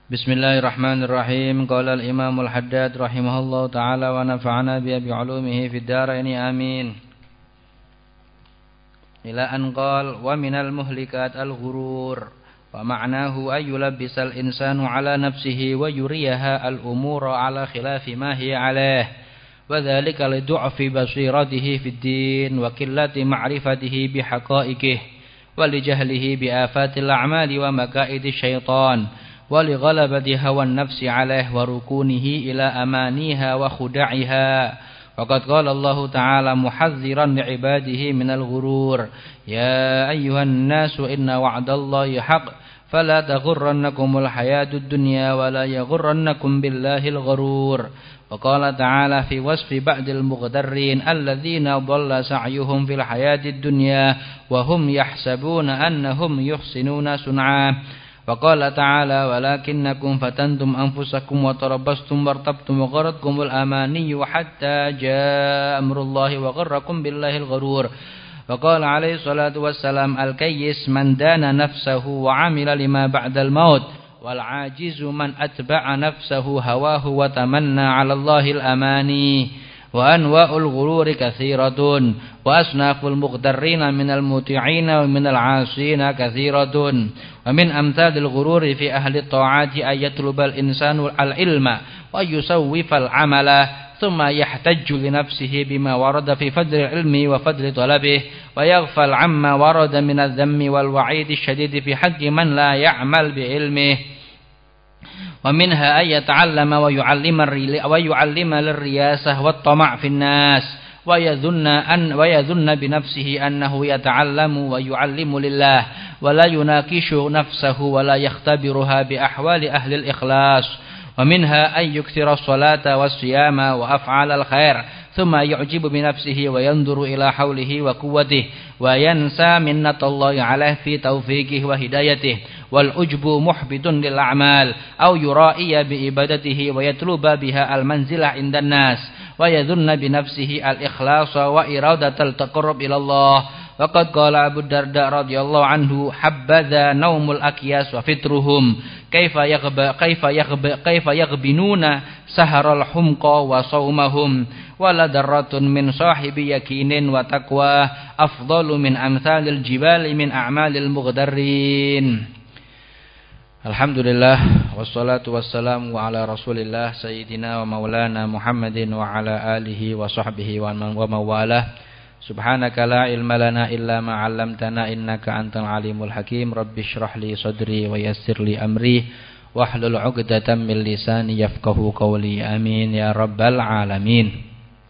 Bismillahirrahmanirrahim. Qala al-Imam al-Haddad rahimahullahu ta'ala wa nafa'ana bi ulumihi fid dharain amin. Ila an qala wa minal muhlikat al-ghurur wa ma'nahu ay yulabbisal insanu ala nafsihi wa yuriyaha al-umura ala khilafi ma hiya alayh wa dhalika li du'fi basiratihi fid din wa qillati ma'rifatihi bi haqa'iqihi wa li jahlihi bi afatil a'mali wa maka'idish syaitan ولغلبة هوى النفس عليه وركونه إلى أمانيها وخدعها وقد قال الله تعالى محذرا لعباده من الغرور يا أيها الناس إن وعد الله حق فلا تغرنكم الحياة الدنيا ولا يغرنكم بالله الغرور وقال تعالى في وصف بعض المغترين الذين ضل سعيهم في الحياة الدنيا وهم يحسبون أنهم يحسنون صنعا وقال تعالى ولكنكم فتنتم أنفسكم وتربصتم وارتبتم وغرتكم الأماني حتى جاء أمر الله وغركم بالله الغرور وقال عليه الصلاة والسلام الكيس من دان نفسه وعمل لما بعد الموت والعاجز من أتبع نفسه هواه وتمنى على الله الأماني وأنواع الغرور كثيرة وأصناف المغترين من المطيعين ومن العاصين كثيرة ومن أمثال الغرور في أهل الطاعات أن يطلب الإنسان العلم ويسوف العمل ثم يحتج لنفسه بما ورد في فضل العلم وفضل طلبه ويغفل عما ورد من الذم والوعيد الشديد في حق من لا يعمل بعلمه ومنها أن يتعلم ويعلم للرياسة والطمع في الناس ويظن بنفسه أنه يتعلم ويعلم لله ولا يناقش نفسه ولا يختبرها بأحوال أهل الإخلاص ومنها أن يكثر الصلاة والصيام وأفعال الخير ثم يعجب بنفسه وينظر إلى حوله وقوته وينسى منة الله عليه في توفيقه وهدايته والعجب محبط للأعمال أو يرائي بإبادته ويطلب بها المنزلة عند الناس ويظن بنفسه الإخلاص وإرادة التقرب إلى الله وقد قال أبو الدرداء رضي الله عنه حبذا نوم الأكياس وفطرهم كيف يغبنون سهر الحمق وصومهم ولدرة من صاحب يقين وتقوى أفضل من أمثال الجبال من أعمال المغترين. Alhamdulillah wassalatu wassalamu ala Rasulillah sayyidina wa maulana Muhammadin wa ala alihi wa sahbihi wa mawalah. Subhanaka la ilma lana illa ma 'allamtana innaka antal alimul hakim. Rabbi shrah li sadri wa yassir li amri wahlul 'uqdatam min lisani yafqahu qawli. Amin ya rabbal alamin.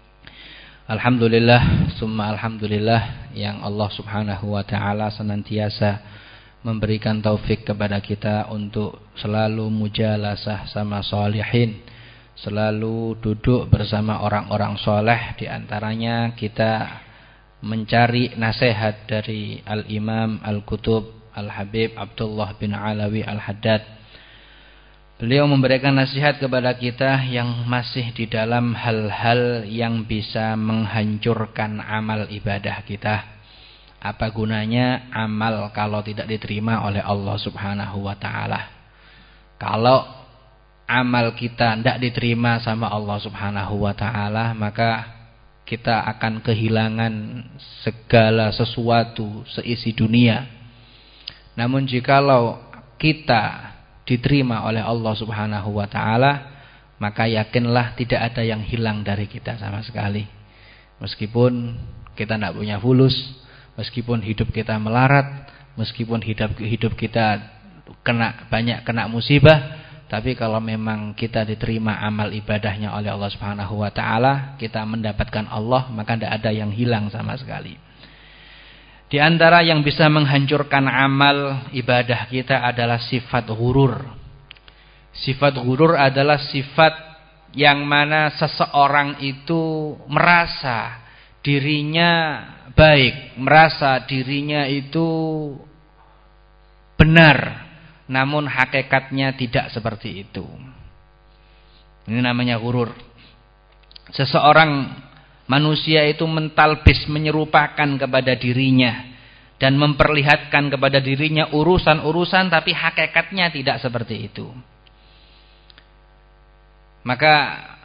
Alhamdulillah summa alhamdulillah yang Allah Subhanahu wa taala senantiasa memberikan taufik kepada kita untuk selalu mujalasah sama sholihin, selalu duduk bersama orang-orang soleh. Di antaranya kita mencari nasihat dari Al-Imam Al-Qutub Al-Habib Abdullah bin Alawi Al-Haddad. Beliau memberikan nasihat kepada kita yang masih di dalam hal-hal yang bisa menghancurkan amal ibadah kita. Apa gunanya amal kalau tidak diterima oleh Allah Subhanahu wa ta'ala? Kalau amal kita tidak diterima sama Allah Subhanahu wa ta'ala, maka kita akan kehilangan segala sesuatu seisi dunia. Namun jikalau kita diterima oleh Allah Subhanahu wa ta'ala, maka yakinlah tidak ada yang hilang dari kita sama sekali. Meskipun kita tidak punya fulus, meskipun hidup kita melarat, meskipun hidup kita banyak kena musibah, tapi kalau memang kita diterima amal ibadahnya oleh Allah Subhanahu wa taala, kita mendapatkan Allah, maka tidak ada yang hilang sama sekali. Di antara yang bisa menghancurkan amal ibadah kita adalah sifat ghurur. Sifat ghurur adalah sifat yang mana seseorang itu merasa dirinya baik, merasa dirinya itu benar, namun hakikatnya tidak seperti itu. Ini namanya ghurur. Seseorang manusia itu mentalbis, menyerupakan kepada dirinya dan memperlihatkan kepada dirinya urusan-urusan, tapi hakikatnya tidak seperti itu. Maka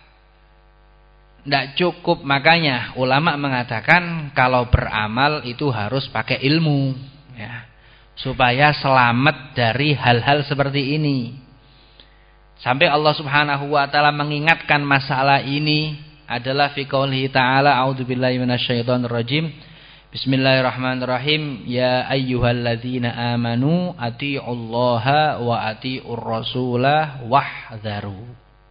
tidak cukup, makanya ulama mengatakan kalau beramal itu harus pakai ilmu, ya, supaya selamat dari hal-hal seperti ini. Sampai Allah Subhanahu wa taala mengingatkan masalah ini adalah fi qoulihi ta'ala, a'udzubillahi minasyaitonir rajim. Bismillahirrahmanirrahim. Ya ayyuhalladzina amanu atiiullaha wa atiiur rasulah wahdharu.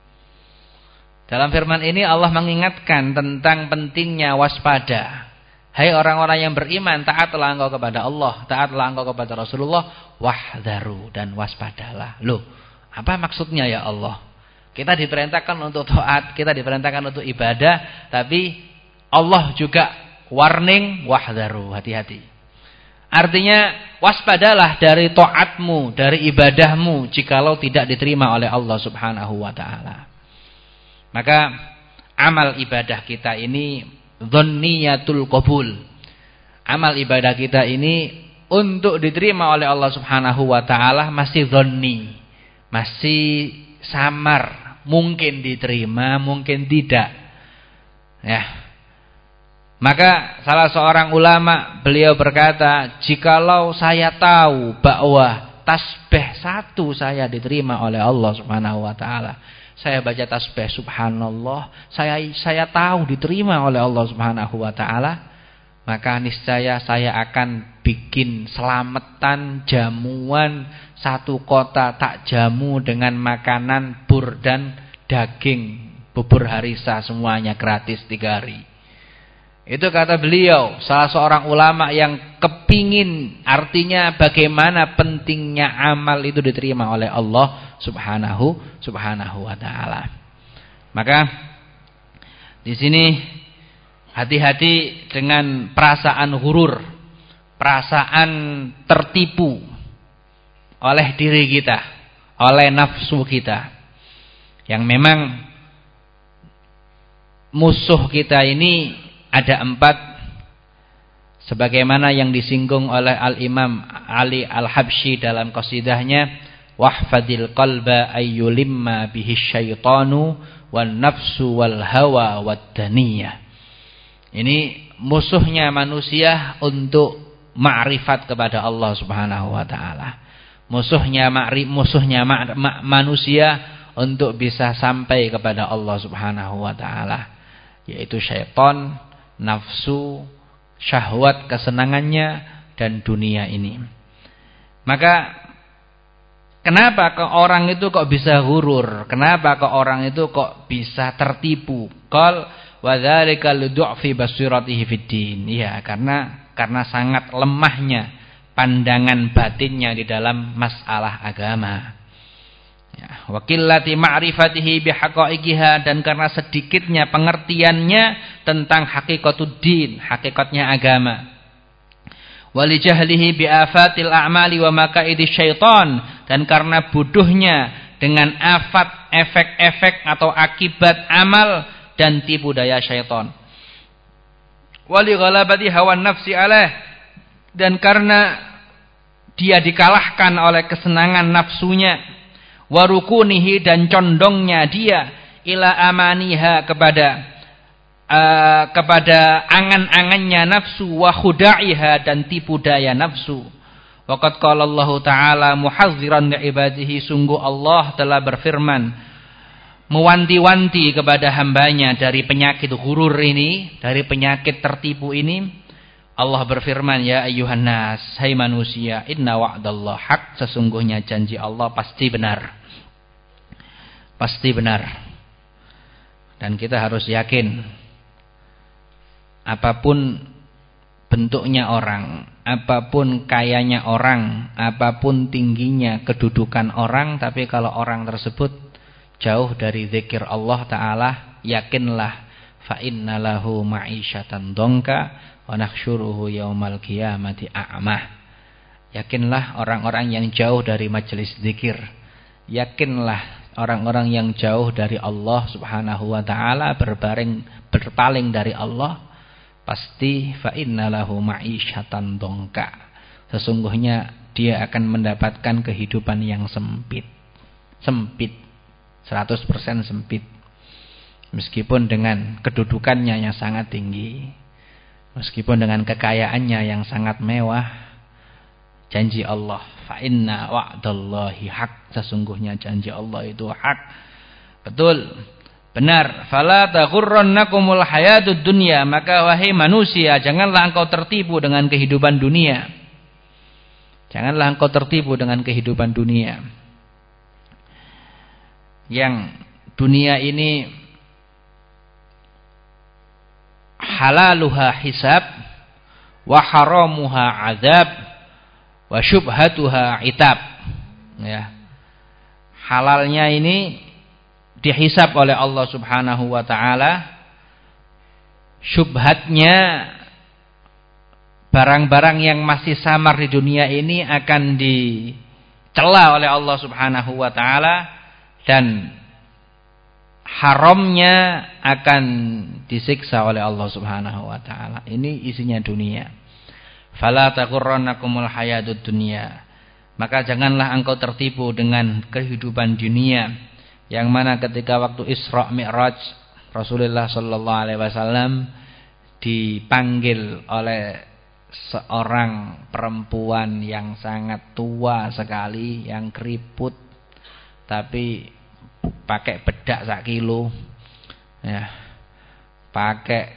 Dalam firman ini Allah mengingatkan tentang pentingnya waspada. Hai orang-orang yang beriman, taatlah engkau kepada Allah, taatlah engkau kepada Rasulullah, wahdharu, dan waspadalah. Loh, apa maksudnya ya Allah? Kita diperintahkan untuk taat, kita diperintahkan untuk ibadah, tapi Allah juga warning, wahdharu, hati-hati. Artinya waspadalah dari taatmu, dari ibadahmu jikalau tidak diterima oleh Allah Subhanahu wa taala. Maka amal ibadah kita ini dzanniyatul qabul. Amal ibadah kita ini untuk diterima oleh Allah Subhanahu wa taala masih dzanni, masih samar, mungkin diterima, mungkin tidak. Ya. Maka salah seorang ulama, beliau berkata, jikalau saya tahu bahwa tasbih satu saya diterima oleh Allah Subhanahu wa taala, saya baca tasbih subhanallah, saya tahu diterima oleh Allah Subhanahu wa taala, maka niscaya saya akan bikin selamatan jamuan satu kota tak jamu dengan makanan bur dan daging, bubur harisa semuanya gratis 3 hari. Itu kata beliau, salah seorang ulama yang kepingin, artinya bagaimana pentingnya amal itu diterima oleh Allah Subhanahu wa taala. Maka di sini hati-hati dengan perasaan ghurur, perasaan tertipu oleh diri kita, oleh nafsu kita. Yang memang musuh kita ini ada 4, sebagaimana yang disinggung oleh Al-Imam Ali Al-Habsyi dalam qasidahnya, wahfadil qalba ayyulimma bihi syaitanu wan nafsu wal hawa wad daniyah. Ini musuhnya manusia untuk ma'rifat kepada Allah Subhanahu wa taala. Musuhnya manusia untuk bisa sampai kepada Allah Subhanahu wa taala, yaitu syaitan, nafsu, syahwat, kesenangannya, dan dunia ini. Maka kenapa ke orang itu kok bisa ghurur? Kenapa ke orang itu kok bisa tertipu? Qal wa dzalika lidu'fi basiratihi fid din. Ya, karena sangat lemahnya pandangan batinnya di dalam masalah agama. Ya, wa qillati ma'rifatihi bihaqa'iqiha, dan karena sedikitnya pengertiannya tentang hakikatuddin, hakikatnya agama. Wa li jahlihi bi afatil a'mali wa makaidi syaitan, dan karena bodohnya dengan afat, efek-efek atau akibat amal dan tipu daya syaitan. Wa li ghalabati hawan nafsi alaih, dan karena dia dikalahkan oleh kesenangan nafsunya, warukunihi, dan condongnya dia ila amaniha kepada angan-angannya nafsu, wa khuda'iha, dan tipu daya nafsu. Waqad qala Allah Ta'ala muhazziran li ibadihi, sungguh Allah telah berfirman mewanti-wanti kepada hambanya dari penyakit ghurur ini, dari penyakit tertipu ini. Allah berfirman, ya ayyuhan nas, hai manusia, inna wa'dallah haq, sesungguhnya janji Allah pasti benar. Pasti benar. Dan kita harus yakin, apapun bentuknya orang, apapun kayanya orang, apapun tingginya kedudukan orang, tapi kalau orang tersebut jauh dari zikir Allah Ta'ala, yakinlah fa innalahu ma'isyatan dongka wa nahsyuruhu yaumal qiyamati a'mah. Yakinlah orang-orang yang jauh dari majelis zikir, yakinlah orang-orang yang jauh dari Allah Subhanahu wa taala, berpaling dari Allah, pasti fa innalahu ma'isyatan dongka, sesungguhnya dia akan mendapatkan kehidupan yang sempit. 100% sempit. Meskipun dengan kedudukannya yang sangat tinggi, meskipun dengan kekayaannya yang sangat mewah, janji Allah, fa inna wa'dallahi haq, sesungguhnya janji Allah itu hak. Betul, benar. Fala taghurrannakumul hayatud dunya, maka wahai manusia, janganlah engkau tertipu dengan kehidupan dunia. Janganlah engkau tertipu dengan kehidupan dunia. Yang dunia ini halaluha hisab, wa haramuha azab, wa syubhatuha itab. Ya. Halalnya ini dihisab oleh Allah Subhanahu wa taala. Syubhatnya, barang-barang yang masih samar di dunia ini akan dicela oleh Allah Subhanahu wa taala, dan haramnya akan disiksa oleh Allah Subhanahu wa taala. Ini isinya dunia. Fala taghurrannakumul hayatud dunya. Maka janganlah engkau tertipu dengan kehidupan dunia, yang mana ketika waktu Isra Mi'raj Rasulullah sallallahu alaihi wasallam dipanggil oleh seorang perempuan yang sangat tua sekali, yang keriput tapi pakai bedak sak kilo, ya, pakai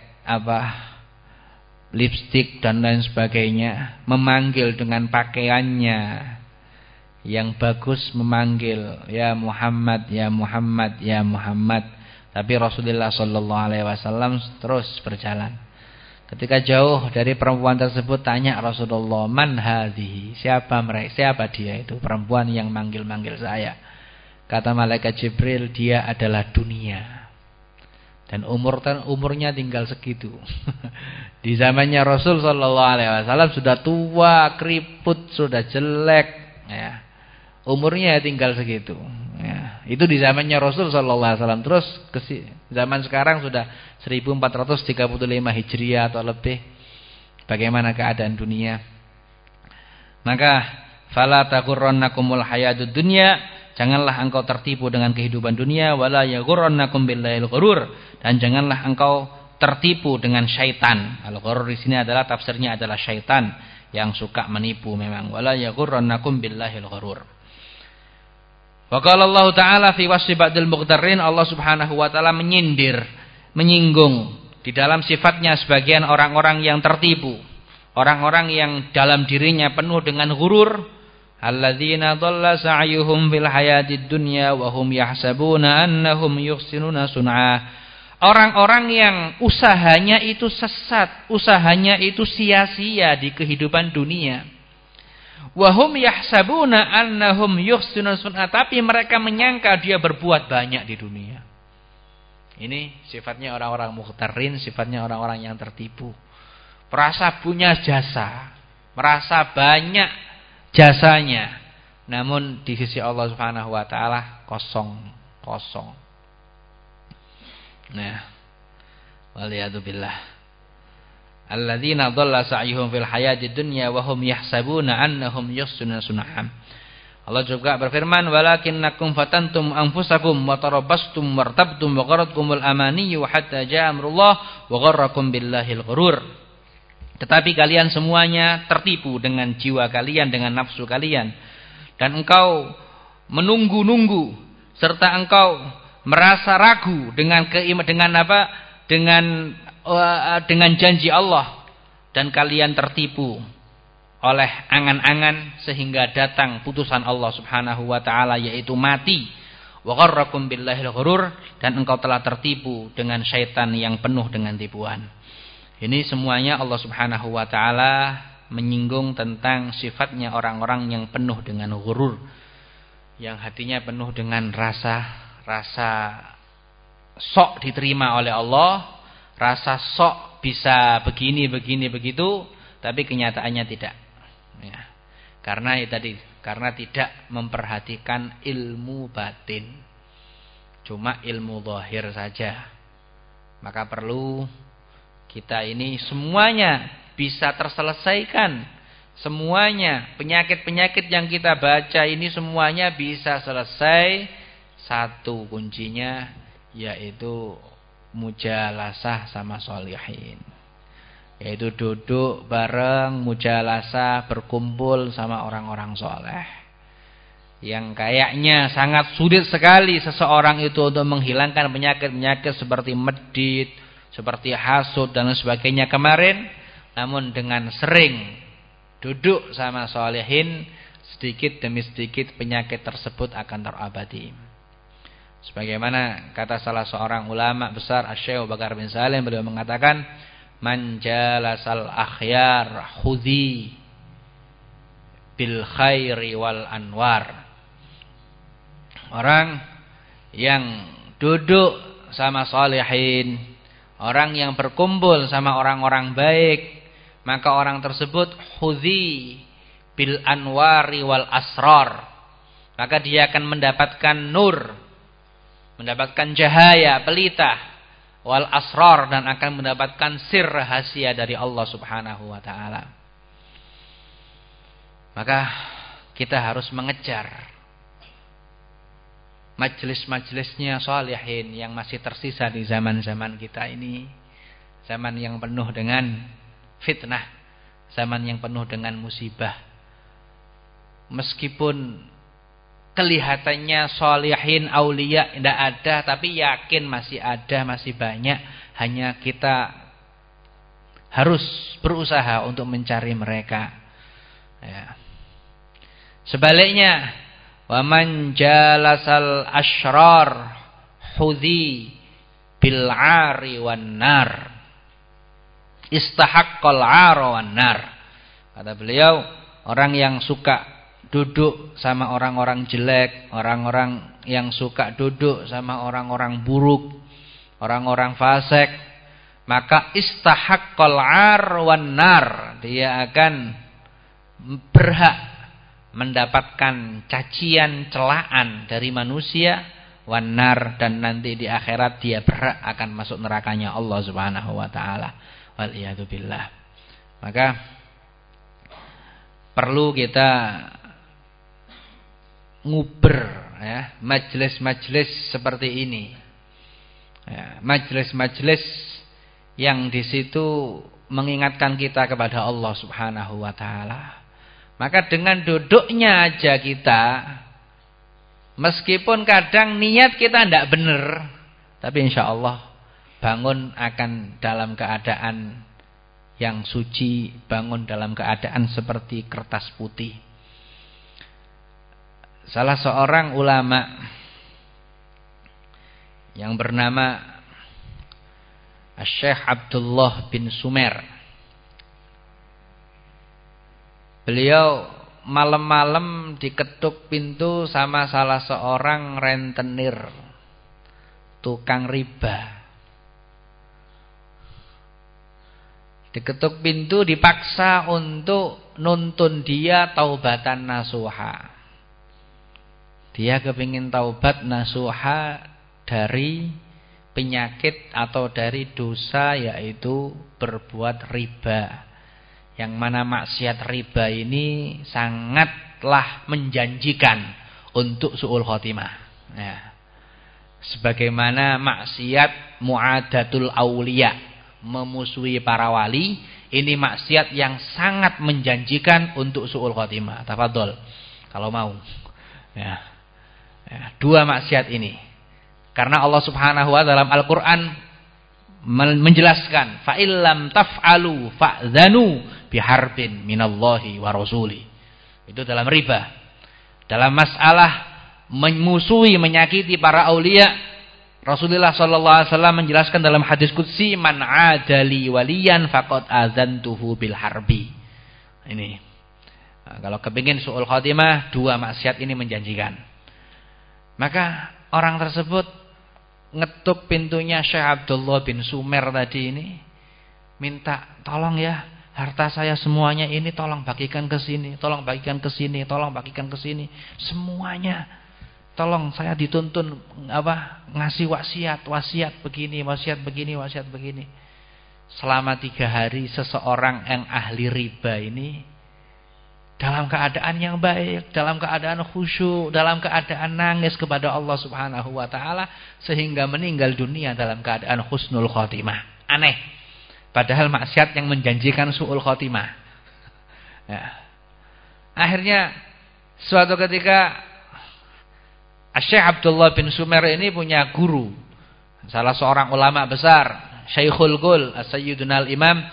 lipstik dan lain sebagainya, memanggil dengan pakaiannya yang bagus, memanggil ya Muhammad, ya Muhammad, ya Muhammad. Tapi Rasulullah sallallahu alaihi wasallam terus berjalan. Ketika jauh dari perempuan tersebut, tanya Rasulullah, man hadhihi, siapa mereka, siapa dia itu perempuan yang manggil-manggil saya? Kata malaikat Jibril, dia adalah dunia. Dan umurnya tinggal segitu. Di zamannya Rasul sallallahu alaihi wasallam sudah tua, keriput, sudah jelek, ya. Umurnya tinggal segitu, ya. Itu di zamannya Rasul sallallahu alaihi wasallam. Terus ke zaman sekarang sudah 1435 Hijriah atau lebih. Bagaimana keadaan dunia? Maka fala taghurrannakumul hayatud dunya, janganlah engkau tertipu dengan kehidupan dunia, wala yaghurrannakum billahil ghurur, dan janganlah engkau tertipu dengan syaitan. Al-ghurur di sini adalah tafsirnya adalah syaitan yang suka menipu memang. Wala yaghurrannakum billahil ghurur. Wa qala Allah Ta'ala fi wasfi ba'dil mughtarrin, Allah Subhanahu wa taala menyindir, menyinggung di dalam sifatnya sebagian orang-orang yang tertipu, orang-orang yang dalam dirinya penuh dengan ghurur. Alladzina dhalla sa'yuhum fil hayatid dunya wa hum yahsabuna annahum yuhsinuna sun'a. Orang-orang yang usahanya itu sesat, usahanya itu sia-sia di kehidupan dunia. Wa hum yahsabuna annahum yuhsinuna sun'a, tapi mereka menyangka dia berbuat banyak di dunia. Ini sifatnya orang-orang mughtarrin, sifatnya orang-orang yang tertipu. Merasa punya jasa, merasa banyak jasanya, namun di sisi Allah Subhanahu wa taala kosong. Nah, waliyadzubillah. Alladzina dhalla sa'yuhum fil hayatid dunya wa hum yahsabuna annahum yuhsinuna sun'a. Allah juga berfirman, walakinnakum fatantum anfusakum wa tarabbastum wartabtum wa gharatkumul amaniyyu hatta ja'a amrullah wa gharrakum billahil ghurur. Tetapi kalian semuanya tertipu dengan jiwa kalian, dengan nafsu kalian, dan engkau menunggu-nunggu serta engkau merasa ragu dengan janji Allah, dan kalian tertipu oleh angan-angan sehingga datang putusan Allah Subhanahu wa taala, yaitu mati. Wa gharrakum billahil ghurur, dan engkau telah tertipu dengan syaitan yang penuh dengan tipuan. Ini semuanya Allah Subhanahu wa taala menyinggung tentang sifatnya orang-orang yang penuh dengan ghurur, yang hatinya penuh dengan rasa sok diterima oleh Allah, rasa sok bisa begini begitu, tapi kenyataannya tidak. Ya. Karena tidak memperhatikan ilmu batin, cuma ilmu zahir saja. Maka perlu kita ini semuanya bisa terselesaikan. Semuanya, penyakit-penyakit yang kita baca ini semuanya bisa selesai. Satu kuncinya yaitu mujalasah sama sholihin. Yaitu duduk bareng, mujalasah, berkumpul sama orang-orang soleh. Yang kayaknya sangat sulit sekali seseorang itu untuk menghilangkan penyakit-penyakit seperti medit, seperti hasud dan sebagainya kemarin. Namun dengan sering duduk sama sholihin, sedikit demi sedikit penyakit tersebut akan terobati. Sebagaimana kata salah seorang ulama besar, Asy-Syaikh Abu Bakar bin Salim, beliau mengatakan, man jalasal akhyar khudhi bil khairi wal anwar. Orang yang duduk sama sholihin, orang yang berkumpul sama orang-orang baik, maka orang tersebut khudhi bil anwari wal asrar. Maka dia akan mendapatkan nur, mendapatkan cahaya pelita, wal asrar, dan akan mendapatkan sir rahasia dari Allah Subhanahu wa taala. Maka kita harus mengejar majelis-majelisnya sholihin yang masih tersisa di zaman-zaman kita ini. Zaman yang penuh dengan fitnah, zaman yang penuh dengan musibah. Meskipun kelihatannya sholihin aulia tidak ada, tapi yakin masih ada, masih banyak. Hanya kita harus berusaha untuk mencari mereka. Ya. Sebaliknya, waman jalasal asyrar hudhi bil 'ari wan nar. Istahaqqal 'ara wan nar. Kata beliau, orang yang suka duduk sama orang-orang jelek, orang-orang yang suka duduk sama orang-orang buruk, orang-orang fasik, maka istahaqqal 'ar wan nar, dia akan berhak mendapatkan cacian, celaan dari manusia, wan nar, dan nanti di akhirat dia berhak akan masuk nerakanya Allah Subhanahu wa taala. Wal iyadu billah. Maka perlu kita nguber ya, majelis-majelis seperti ini. Ya, majelis-majelis yang di situ mengingatkan kita kepada Allah Subhanahu wa taala. Maka dengan duduknya aja kita, meskipun kadang niat kita tidak benar, tapi insyaallah bangun akan dalam keadaan yang suci, bangun dalam keadaan seperti kertas putih. Salah seorang ulama yang bernama Syekh Abdullah bin Sumer, beliau malam-malam diketuk pintu sama salah seorang rentenir, tukang riba. Diketuk pintu, dipaksa untuk nuntun dia taubatan nasuha. Dia kepingin taubat nasuha dari penyakit atau dari dosa, yaitu berbuat riba. Yang mana maksiat riba ini sangatlah menjanjikan untuk su'ul khotimah. Ya. Sebagaimana maksiat mu'adatul aulia, memusuhi para wali, ini maksiat yang sangat menjanjikan untuk su'ul khotimah. Tafadhol kalau mau. Ya. Ya, dua maksiat ini. Karena Allah Subhanahu wa taala dalam Al-Qur'an menjelaskan, fa illam taf'alu fa'dzanu biharbin minallahi wa rasuli. Itu dalam riba. Dalam masalah memusuhi, menyakiti para aulia, Rasulullah sallallahu alaihi wasallam menjelaskan dalam hadis qudsi, man 'adali waliyan faqad adzantuhu bil harbi. Ini. Nah, kalau kepingin su'ul khotimah, dua maksiat ini menjanjikan. Maka orang tersebut ngetuk pintunya Syekh Abdullah bin Sumer tadi ini, minta tolong ya, harta saya semuanya ini tolong bagikan ke sini, tolong bagikan ke sini, tolong bagikan ke sini, semuanya. Tolong saya dituntun ngasih wasiat begini, wasiat begini, wasiat begini. Selama 3 hari seseorang yang ahli riba ini dalam keadaan yang baik, dalam keadaan khusyuk, dalam keadaan nangis kepada Allah Subhanahu wa taala sehingga meninggal dunia dalam keadaan husnul khotimah. Aneh. Padahal maksiat yang menjanjikan su'ul khotimah. Ya. Akhirnya suatu ketika Syekh Abdullah bin Sumer ini punya guru, salah seorang ulama besar, Syekhul Qul, Sayyiduna al-Imam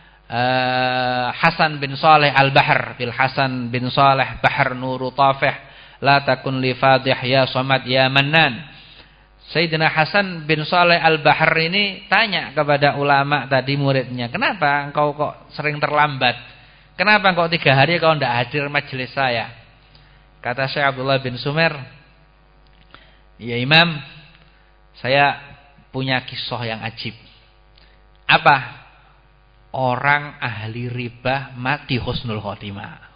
Hasan bin Saleh Al-Bahr, bil Hasan bin Saleh Bahr Nuru Tafih, la takun li fadih ya samad ya mannan. Sayyidina Hasan bin Saleh Al-Bahr ini tanya kepada ulama tadi muridnya, kenapa engkau kok sering terlambat? Kenapa engkau 3 hari kau tidak hadir majelis saya? Kata Syekh Abdullah bin Sumer, ya Imam, saya punya kisah yang ajib. Apa? Orang ahli riba mati husnul khotimah.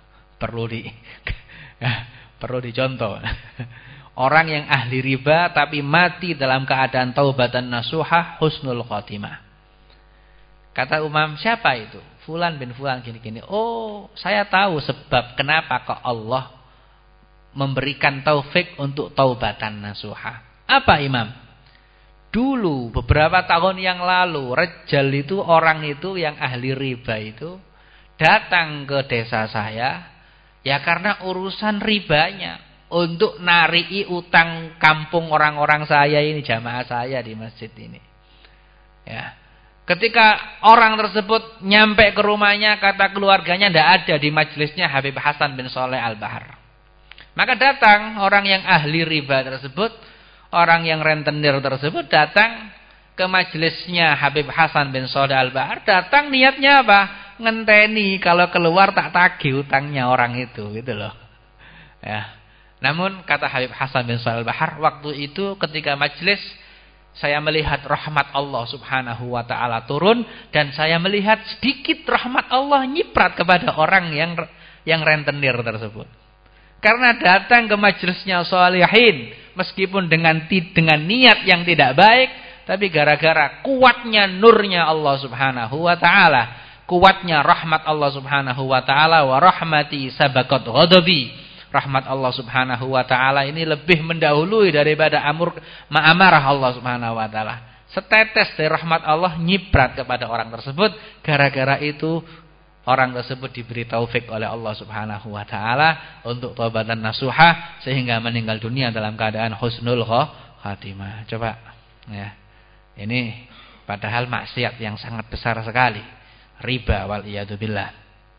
Perlu dicontoh. Orang yang ahli riba tapi mati dalam keadaan taubatan nasuhah husnul khotimah. Kata Umam, siapa itu? Fulan bin Fulan gini-gini. Oh, saya tahu sebab kenapa kok Allah memberikan taufik untuk taubatan nasuhah. Apa Imam? Dulu beberapa tahun yang lalu Rejal itu, orang itu yang ahli riba itu datang ke desa saya ya karena urusan ribanya untuk narii utang kampung orang-orang saya ini, jamaah saya di masjid ini. Ya. Ketika orang tersebut nyampe ke rumahnya, kata keluarganya tidak ada di majelisnya Habib Hasan bin Saleh Al-Bahr. Maka datang orang yang ahli riba tersebut, orang yang rentenir tersebut datang ke majelisnya Habib Hasan bin Saleh Al-Bahr. Datang niatnya apa? Ngenteni kalau keluar tak tagih utangnya orang itu, gitu loh. Ya. Namun kata Habib Hasan bin Saleh Al-Bahr, waktu itu ketika majelis saya melihat rahmat Allah Subhanahu wa taala turun dan saya melihat sedikit rahmat Allah nyiprat kepada orang yang rentenir tersebut. Karena datang ke majelisnya sholihin meskipun dengan niat yang tidak baik, tapi gara-gara kuatnya nurnya Allah Subhanahu wa taala, kuatnya rahmat Allah Subhanahu wa taala, wa rahmati sabaqat ghadabi. Rahmat Allah Subhanahu wa taala ini lebih mendahului daripada amarah Allah Subhanahu wa taala. Setetes dari rahmat Allah nyiprat kepada orang tersebut, gara-gara itu orang tersebut diberi taufik oleh Allah Subhanahu wa taala untuk taubatan nasuha sehingga meninggal dunia dalam keadaan husnul khatimah. Coba ya. Ini padahal maksiat yang sangat besar sekali, riba wal iyadu billah.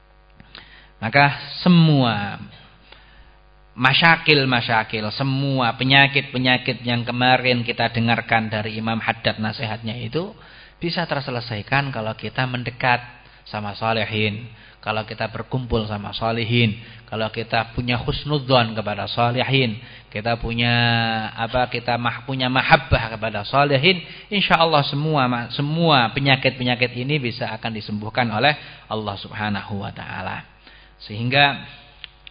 Maka semua masyakil, semua penyakit-penyakit yang kemarin kita dengarkan dari Imam Haddad nasihatnya itu bisa terselesaikan kalau kita mendekat sama sholihin, kalau kita berkumpul sama sholihin, kalau kita punya husnudzon kepada sholihin, kita punya punya mahabbah kepada sholihin, insyaallah semua penyakit-penyakit ini bisa akan disembuhkan oleh Allah Subhanahu wa taala. Sehingga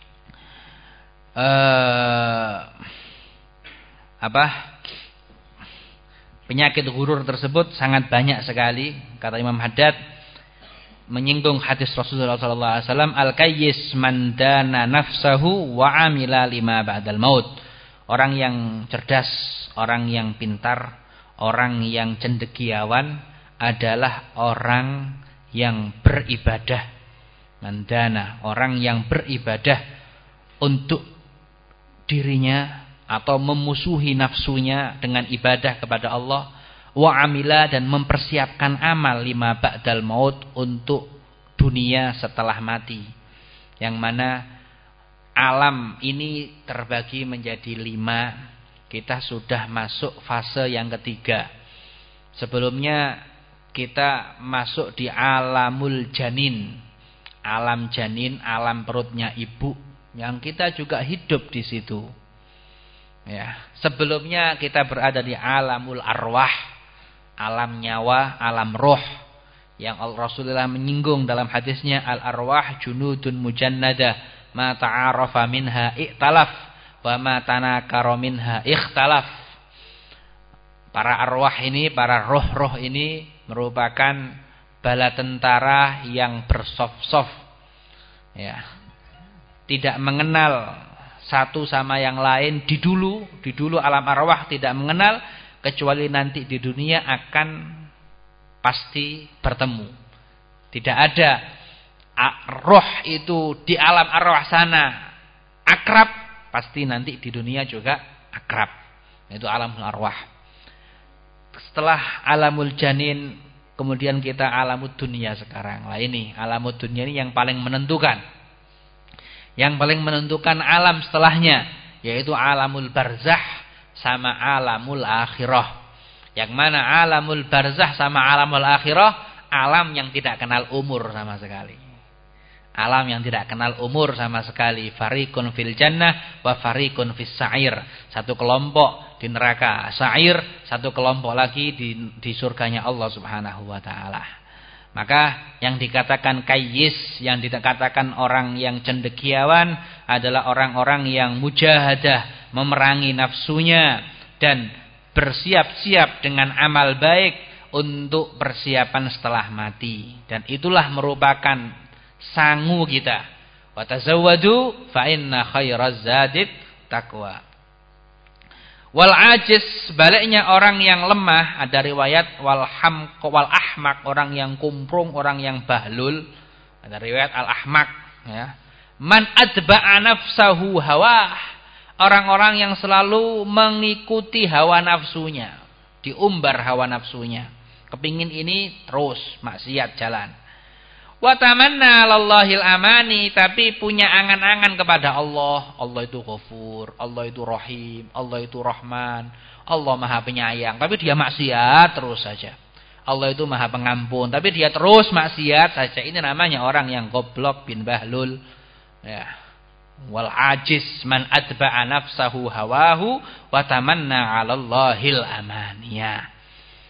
penyakit ghurur tersebut sangat banyak sekali. Kata Imam Haddad menyinggung hadis Rasulullah sallallahu alaihi wasallam, al-kayyis man dana nafsahu wa amila lima ba'dal maut. Orang yang cerdas, orang yang pintar, orang yang cendekiawan adalah orang yang beribadah. Mandana, orang yang beribadah untuk dirinya atau memusuhi nafsunya dengan ibadah kepada Allah, wa amila dan mempersiapkan amal lima ba'dal maut untuk dunia setelah mati. Yang mana alam ini terbagi menjadi 5. Kita sudah masuk fase yang ketiga. Sebelumnya kita masuk di alamul janin. Alam janin, alam perutnya ibu, yang kita juga hidup di situ. Ya, sebelumnya kita berada di alamul arwah, alam nyawa, alam roh, yang Rasulullah menyinggung dalam hadisnya, al arwah junudun mujannadah, ma ta'arafa minha i'talaf, wa ma tanakara minha ikhtalaf. Para arwah ini, para roh-roh ini merupakan bala tentara yang bersof-sof. Ya. tidak mengenal satu sama yang lain di dulu alam arwah tidak mengenal, kecuali nanti di dunia akan pasti bertemu. Tidak ada roh itu di alam arwah sana akrab, pasti nanti di dunia juga akrab. Itu alamul arwah. Setelah alamul janin, kemudian kita alamud dunia sekarang. Lah ini alamud dunia ini yang paling menentukan. Yang paling menentukan alam setelahnya, yaitu alamul barzah sama alamul akhirah. Yang mana alamul barzah sama alamul akhirah, alam yang tidak kenal umur sama sekali. Alam yang tidak kenal umur sama sekali. Fariqun fil jannah wa fariqun fis sa'ir. Satu kelompok di neraka sa'ir, satu kelompok lagi di surganya Allah Subhanahu wa taala. Maka yang dikatakan kayyis, yang dikatakan orang yang cendekiawan adalah orang-orang yang mujahadah, memerangi nafsunya dan bersiap-siap dengan amal baik untuk persiapan setelah mati. Dan itulah merupakan sangu kita. Wa tazawwadu fa inna khairaz zadit taqwa. Wal ajiz, baliknya orang yang lemah, ada riwayat wal ahmaq, orang yang kumprung, orang yang bahlul. Ada riwayat al ahmaq, ya. Man atba'a nafsahu hawah, orang-orang yang selalu mengikuti hawa nafsunya, diumbar hawa nafsunya. Kepingin ini terus maksiat jalan. Wa tamanna lallahil amani, tapi punya angan-angan kepada Allah. Allah itu Ghafur, Allah itu Rahim, Allah itu Rahman, Allah Maha Penyayang, tapi dia maksiat terus saja. Allah itu Maha Pengampun, tapi dia terus maksiat saja. Ini namanya orang yang goblok bin bahlul. Ya. Wal ajiz man atba'a nafsahu hawahu wa tamanna 'alallahil amaniyah.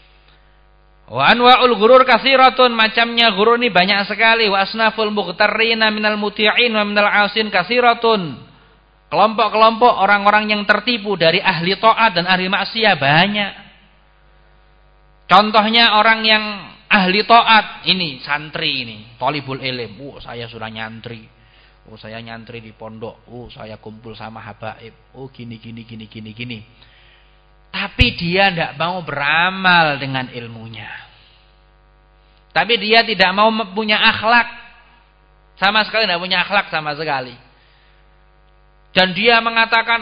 Wa anwa'ul ghurur katsiratun, macamnya ghurur ini banyak sekali. Wa asnaful mughtarrina minal muti'in wa minal 'asin katsiratun. Kelompok-kelompok orang-orang yang tertipu dari ahli taat dan ahli maksiat banyak. Contohnya orang yang ahli taat ini, santri ini, thalibul ilm. Saya sudah nyantri. Saya nyantri di pondok. Saya kumpul sama habaib. Gini. Tapi dia tidak mau beramal dengan ilmunya. Tapi dia tidak mau punya akhlak. Sama sekali tidak punya akhlak sama sekali. Dan dia mengatakan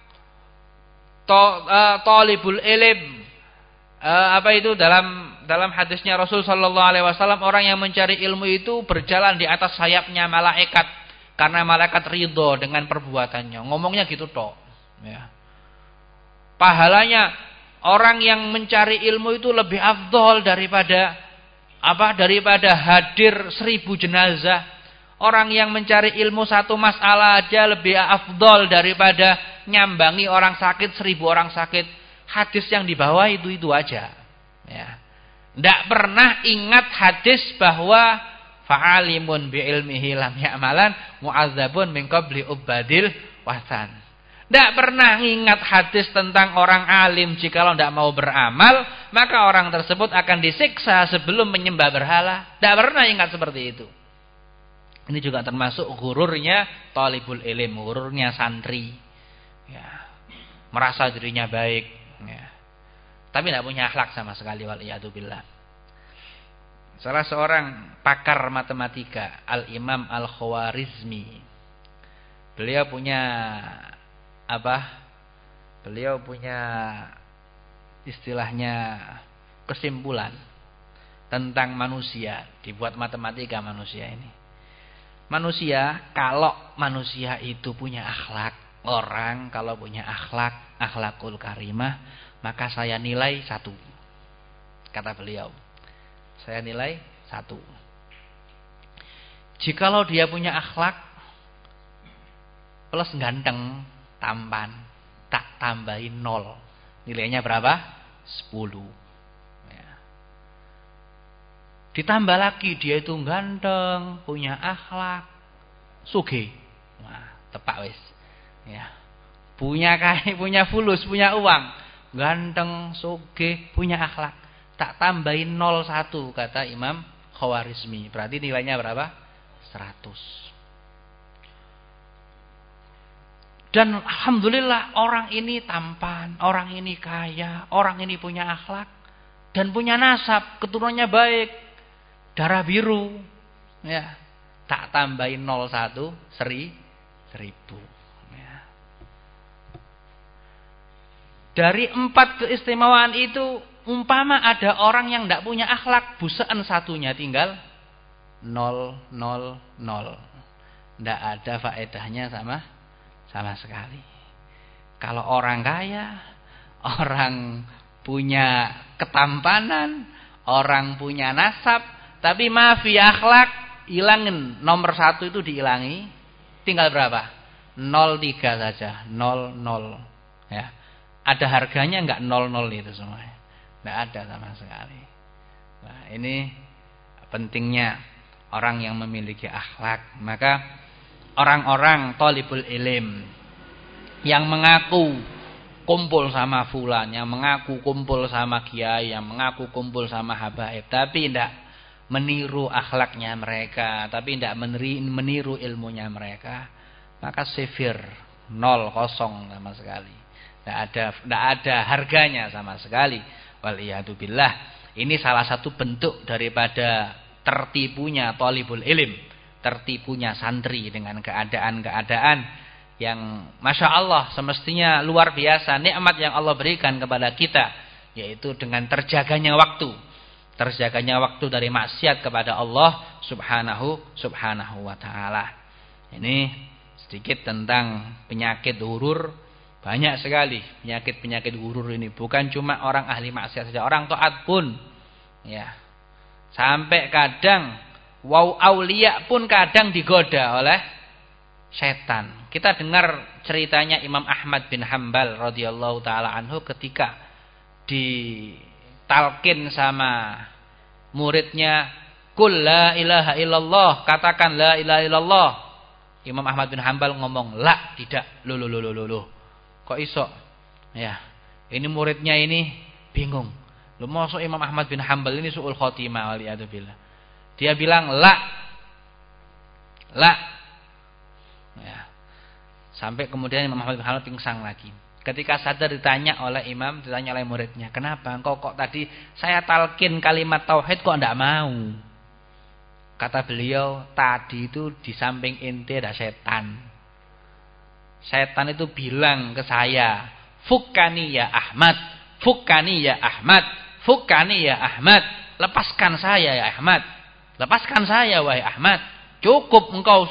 talibul ilm, apa itu dalam hadisnya Rasul sallallahu alaihi wasallam, orang yang mencari ilmu itu berjalan di atas sayapnya malaikat. Karena malaikat ridho dengan perbuatannya. Ngomongnya gitu toh. Ya. Pahalanya orang yang mencari ilmu itu lebih afdol daripada hadir 1000 jenazah. Orang yang mencari ilmu satu masalah aja lebih afdol daripada nyambangi orang sakit 1000 orang sakit. Hadis yang dibawa itu aja. Ya. Tidak pernah ingat hadis bahwa fa'alimun bi'ilmihi lam ya'malan mu'adzabun min qabli ubadil wasan. Tidak pernah ingat hadis tentang orang alim jikalau tidak mau beramal, maka orang tersebut akan disiksa sebelum menyembah berhala. Tidak pernah ingat seperti itu. Ini juga termasuk ghururnya talibul ilm, ghururnya santri. Ya. Merasa dirinya baik. Ya. Tapi tidak punya akhlak sama sekali, waliyadzubillah. Salah seorang pakar matematika, Al-Imam Al-Khawarizmi. Beliau punya Beliau punya istilahnya kesimpulan tentang manusia, dibuat matematika manusia ini. Kalau manusia itu punya akhlak, orang kalau punya akhlakul karimah, maka saya nilai 1. Kata beliau. Saya nilai 1. Jikalau dia punya akhlak plus ganteng, tampan, tak tambahin 0. Nilainya berapa? 10. Ya. Ditambah lagi dia itu ganteng, punya akhlak, sugih. Wah, tepak wis. Ya. Punya kaya, punya fulus, punya uang, ganteng, sugih, punya akhlak. Tak tambahin 0,1 kata Imam Khawarizmi. Berarti nilainya berapa? 100. Dan alhamdulillah orang ini tampan, orang ini kaya, orang ini punya akhlak dan punya nasab, keturunannya baik, darah biru. Ya, tak tambahin 01 1000. Ya. Dari 4 keistimewaan itu, umpama ada orang yang tidak punya akhlak, busaan satunya tinggal 000. Tidak ada faedahnya sama sekali. Kalau orang kaya, orang punya ketampanan, orang punya nasab, tapi mafi akhlak, hilangin nomor 1 itu dihilangi, tinggal berapa? 03 saja, 00. Ya, ada harganya enggak 00 itu semuanya? Enggak ada sama sekali. Nah, ini pentingnya orang yang memiliki akhlak. Maka orang-orang thalibul ilm yang mengaku kumpul sama fulan, yang mengaku kumpul sama kiai, yang mengaku kumpul sama habaib, tapi tidak meniru akhlaknya mereka, tapi tidak meniru ilmunya mereka, maka sifir, 0, kosong sama sekali. Tidak ada harganya sama sekali. Waliyadzubillah. Ini salah satu bentuk daripada tertipunya thalibul ilm, tertipunya santri dengan keadaan-keadaan yang Masya Allah semestinya luar biasa, nikmat yang Allah berikan kepada kita, yaitu dengan terjaganya waktu. Terjaganya waktu dari maksiat kepada Allah subhanahu wa ta'ala. Ini sedikit tentang penyakit hurur. Banyak sekali penyakit-penyakit hurur ini. Bukan cuma orang ahli maksiat saja, orang taat pun. Ya. Sampai kadang aulia pun kadang digoda oleh setan. Kita dengar ceritanya Imam Ahmad bin Hanbal radhiyallahu taala anhu ketika ditalkin sama muridnya, "Qul la ilaha illallah," katakan la ilaha illallah. Imam Ahmad bin Hanbal ngomong, "La, tidak." Loh. Kok iso? Ya. Ini muridnya ini bingung. Lu masuk Imam Ahmad bin Hanbal ini su'ul khotimah waliyadzubillah. Dia bilang la. Ya. Sampai kemudian Imam Ahmad bin Hanbal pingsan lagi. Ketika sadar ditanya oleh muridnya, "Kenapa engkau kok tadi saya talkin kalimat tauhid kok enggak mau?" Kata beliau, "Tadi itu di samping ente ada setan. Setan itu bilang ke saya, 'Fukkani ya Ahmad, fukkani ya Ahmad, fukkani ya Ahmad.' Lepaskan saya ya Ahmad. Lepaskan saya wahai Ahmad. Cukup engkau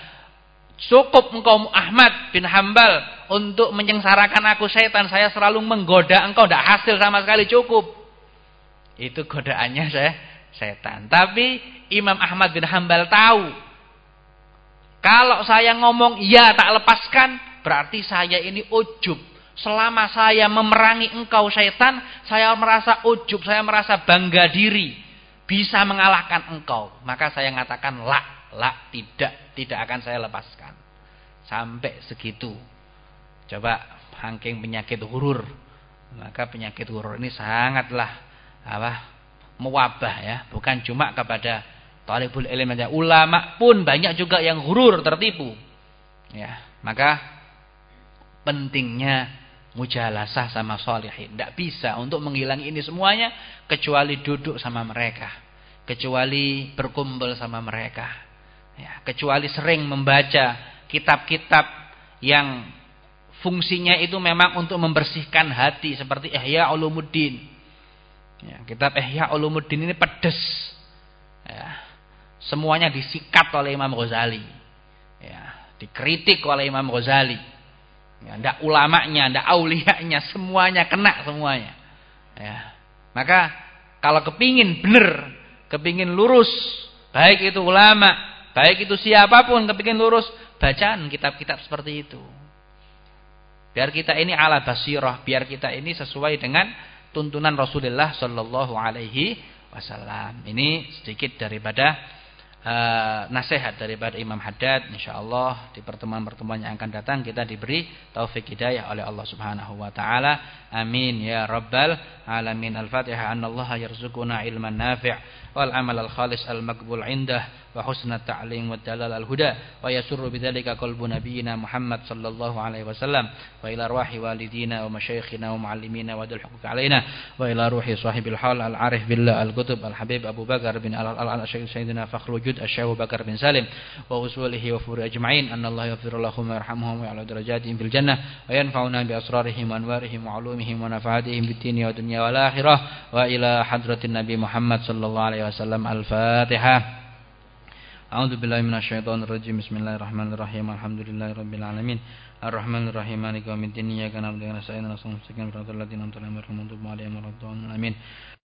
Ahmad bin Hanbal untuk menyengsarakan aku setan. Saya selalu menggoda engkau, tidak hasil sama sekali, cukup." Itu godaannya setan. Tapi Imam Ahmad bin Hanbal tahu, kalau saya ngomong ya tak lepaskan, berarti saya ini ujub. Selama saya memerangi engkau setan, saya merasa ujub, saya merasa bangga diri bisa mengalahkan engkau. Maka saya mengatakan tidak akan saya lepaskan. Sampai segitu. Coba hangking penyakit hurur. Maka penyakit hurur ini sangatlah mewabah ya, bukan cuma kepada thalibul ilm saja. Ulama pun banyak juga yang hurur, tertipu. Ya, maka pentingnya mujalasah sama sholihin. Tidak bisa untuk menghilangi ini semuanya kecuali duduk sama mereka, kecuali berkumpul sama mereka, ya, kecuali sering membaca kitab-kitab yang fungsinya itu memang untuk membersihkan hati, seperti Ihya Ulumuddin. Ya, kitab Ihya Ulumuddin ini pedes. Ya, semuanya disikat oleh Imam Ghazali. Ya, dikritik oleh Imam Ghazali. Ya, ndak ulamanya, ndak aulianya, semuanya kena semuanya. Ya. Maka kalau kepingin benar, kepingin lurus, baik itu ulama, baik itu siapapun, kepingin lurus, bacaan kitab-kitab seperti itu. Biar kita ini ala basirah, biar kita ini sesuai dengan tuntunan Rasulullah sallallahu alaihi wasallam. Ini sedikit daripada nasihat daripada Imam Haddad. Insyaallah di pertemuan-pertemuan yang akan datang kita diberi taufik hidayah oleh Allah Subhanahu wa taala. Amin ya rabbal alamin. Al-Fatihah. Anallaha yarzuquna ilman nafi'. wal amal al khalis al maqbul indah wa husna ta'lim wa dalal al huda wa yasurru bidzalika qalbu nabiyyina Muhammad sallallahu alaihi wasallam wa ila ruhi walidina wa masyayikhina wa muallimina wa dul huquq alaina wa ila ruhi sahibil hal al arif billah al qutb al habib Abu Bakar bin al sayyidina fakhrul wujud asy Abu Bakar bin Salim wa usulihi wa furu ajma'in annallaha yaghfir lahum wa yarhamhum wa ya'la darajatihim fil jannah wa yanfa'una bi asrarihim wa anwarihim wa ulumihim wa nafaatihim fid dunya wa dunya wal akhirah wa ila hadratin nabi Muhammad sallallahu alaihi wasallam. Al-Fatihah. A'udzu billahi minasyaitonir rajim. Bismillahirrahmanirrahim. Alhamdulillahirabbil alamin. Arrahmanir rahim. Maliki yaumiddin. Iyyaka na'budu wa iyyaka nasta'in. Ihdinas siratal mustaqim. Shiratal ladzina an'amta 'alaihim ghairil maghdubi 'alaihim waladdallin. Amin.